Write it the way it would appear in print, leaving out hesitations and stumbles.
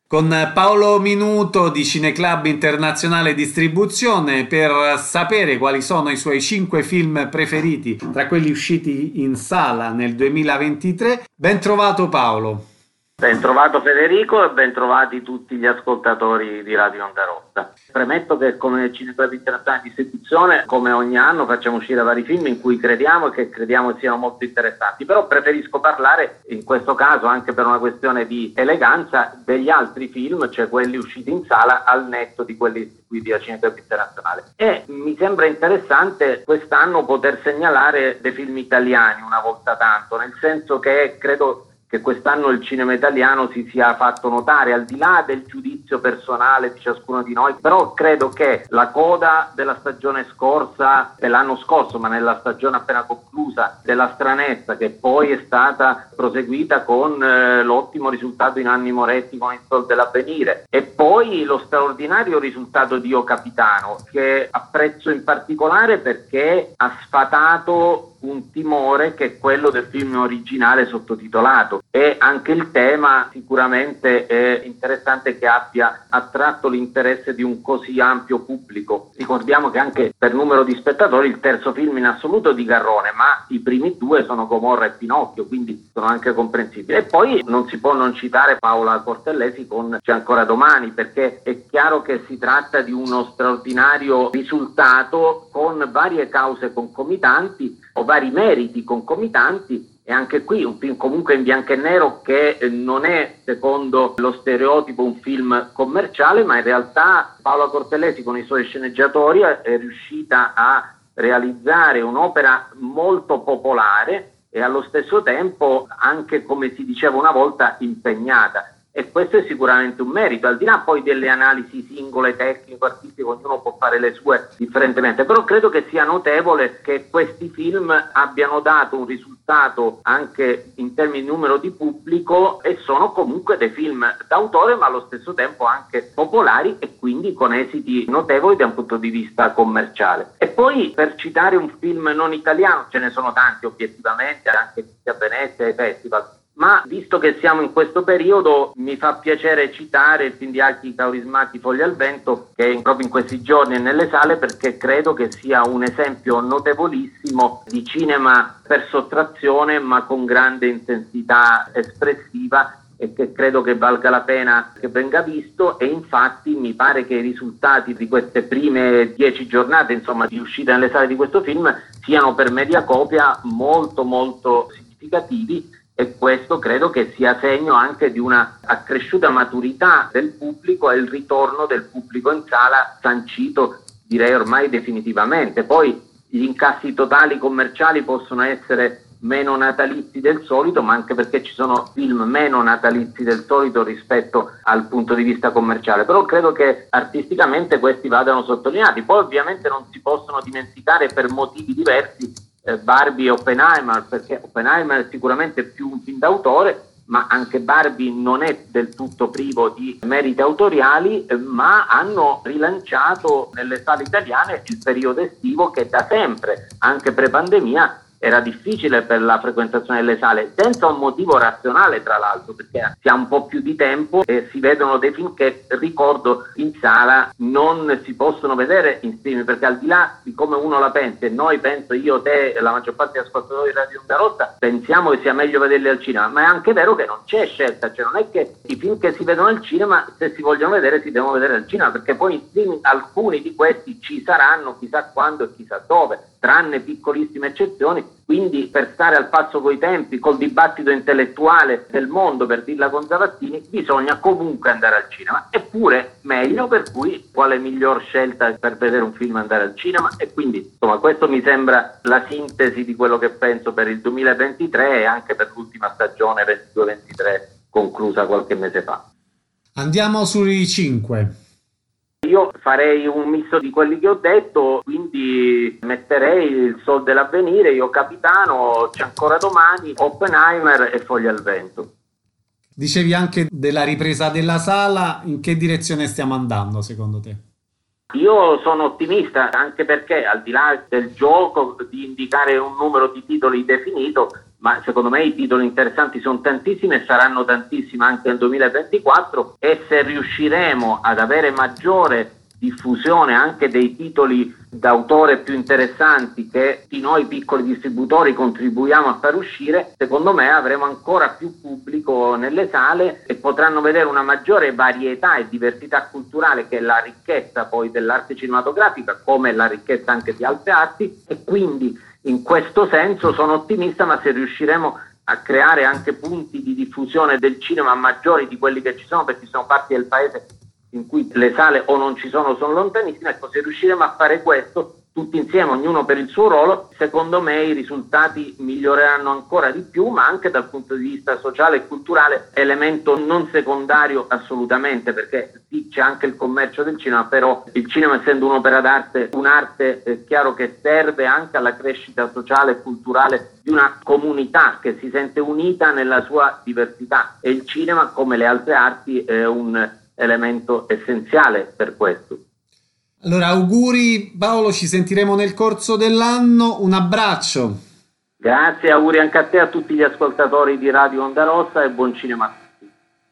con Paolo Minuto di Cineclub Internazionale Distribuzione per sapere quali sono i suoi 5 film preferiti tra quelli usciti in sala nel 2023. Ben trovato Paolo. Ben trovato Federico e ben trovati tutti gli ascoltatori di Radio Onda Rossa. Premetto che come Cineclub Internazionale Distribuzione, come ogni anno, facciamo uscire vari film in cui crediamo e che crediamo siano molto interessanti, però preferisco parlare, in questo caso anche per una questione di eleganza, degli altri film, cioè quelli usciti in sala al netto di quelli distribuiti da Cineclub Internazionale. E mi sembra interessante quest'anno poter segnalare dei film italiani una volta tanto, nel senso che credo che quest'anno il cinema italiano si sia fatto notare, al di là del giudizio personale di ciascuno di noi, però credo che la coda della stagione scorsa, dell'anno scorso, ma nella stagione appena conclusa, della Stranezza, che poi è stata proseguita con l'ottimo risultato in Anni Moretti con Il Sol dell'Avvenire, e poi lo straordinario risultato di Io Capitano, che apprezzo in particolare perché ha sfatato un timore che è quello del film originale sottotitolato, e anche il tema sicuramente è interessante che abbia attratto l'interesse di un così ampio pubblico. Ricordiamo che anche per numero di spettatori il terzo film in assoluto di Garrone, ma i primi due sono Gomorra e Pinocchio, quindi sono anche comprensibili. E poi non si può non citare Paola Cortellesi con C'è ancora domani, perché è chiaro che si tratta di uno straordinario risultato con varie cause concomitanti o vari meriti concomitanti, e anche qui un film comunque in bianco e nero che non è, secondo lo stereotipo, un film commerciale, ma in realtà Paola Cortellesi con i suoi sceneggiatori è riuscita a realizzare un'opera molto popolare e allo stesso tempo anche, come si diceva una volta, impegnata. E questo è sicuramente un merito, al di là poi delle analisi singole, tecnico-artistiche, ognuno può fare le sue differentemente, però credo che sia notevole che questi film abbiano dato un risultato anche in termini di numero di pubblico, e sono comunque dei film d'autore ma allo stesso tempo anche popolari e quindi con esiti notevoli da un punto di vista commerciale. E poi, per citare un film non italiano, ce ne sono tanti obiettivamente, anche a Venezia ai festival, ma visto che siamo in questo periodo mi fa piacere citare il film di Alchi Kaurismäki Foglie al vento, che proprio in questi giorni è nelle sale, perché credo che sia un esempio notevolissimo di cinema per sottrazione ma con grande intensità espressiva, e che credo che valga la pena che venga visto. E infatti mi pare che i risultati di queste prime 10 giornate, insomma, di uscita nelle sale di questo film siano per Mediacopia molto molto significativi, e questo credo che sia segno anche di una accresciuta maturità del pubblico e il ritorno del pubblico in sala sancito, direi ormai definitivamente. Poi gli incassi totali commerciali possono essere meno natalizi del solito, ma anche perché ci sono film meno natalizi del solito rispetto al punto di vista commerciale, però credo che artisticamente questi vadano sottolineati. Poi ovviamente non si possono dimenticare, per motivi diversi, Barbie e Oppenheimer, perché Oppenheimer è sicuramente più un film d'autore, ma anche Barbie non è del tutto privo di meriti autoriali, ma hanno rilanciato nelle sale italiane il periodo estivo, che da sempre, anche pre-pandemia, era difficile per la frequentazione delle sale, senza un motivo razionale tra l'altro, perché si ha un po' più di tempo e si vedono dei film che, ricordo, in sala non si possono vedere in streaming, perché al di là di come uno la pensa, e noi, penso io, te e la maggior parte degli ascoltatori di Radio Onda Rossa, pensiamo che sia meglio vederli al cinema, ma è anche vero che non c'è scelta, cioè non è che i film che si vedono al cinema, se si vogliono vedere, si devono vedere al cinema, perché poi in streaming alcuni di questi ci saranno chissà quando e chissà dove, tranne piccolissime eccezioni. Quindi, per stare al passo coi tempi, col dibattito intellettuale del mondo, per dirla con Zavattini, bisogna comunque andare al cinema. Eppure meglio, per cui quale miglior scelta per vedere un film andare al cinema? E quindi, insomma, questo mi sembra la sintesi di quello che penso per il 2023 e anche per l'ultima stagione 22-23 conclusa qualche mese fa. Andiamo sui 5. Io farei un misto di quelli che ho detto, quindi metterei Il Sol dell'Avvenire, Io Capitano, C'è ancora domani, Oppenheimer e Foglie al vento. Dicevi anche della ripresa della sala, in che direzione stiamo andando secondo te? Io sono ottimista, anche perché al di là del gioco di indicare un numero di titoli definito, ma secondo me i titoli interessanti sono tantissimi e saranno tantissimi anche nel 2024, e se riusciremo ad avere maggiore diffusione anche dei titoli d'autore più interessanti che noi piccoli distributori contribuiamo a far uscire, secondo me avremo ancora più pubblico nelle sale e potranno vedere una maggiore varietà e diversità culturale, che è la ricchezza poi dell'arte cinematografica, come la ricchezza anche di altre arti, e quindi in questo senso sono ottimista, ma se riusciremo a creare anche punti di diffusione del cinema maggiori di quelli che ci sono, perché ci sono parti del paese in cui le sale o non ci sono o sono lontanissime, ecco, se riusciremo a fare questo tutti insieme, ognuno per il suo ruolo, secondo me i risultati miglioreranno ancora di più, ma anche dal punto di vista sociale e culturale, elemento non secondario assolutamente, perché sì, c'è anche il commercio del cinema, però il cinema, essendo un'opera d'arte, un'arte, è chiaro che serve anche alla crescita sociale e culturale di una comunità che si sente unita nella sua diversità, e il cinema, come le altre arti, è un elemento essenziale per questo. Allora, auguri Paolo, ci sentiremo nel corso dell'anno, un abbraccio. Grazie, auguri anche a te, a tutti gli ascoltatori di Radio Onda Rossa, e buon cinema.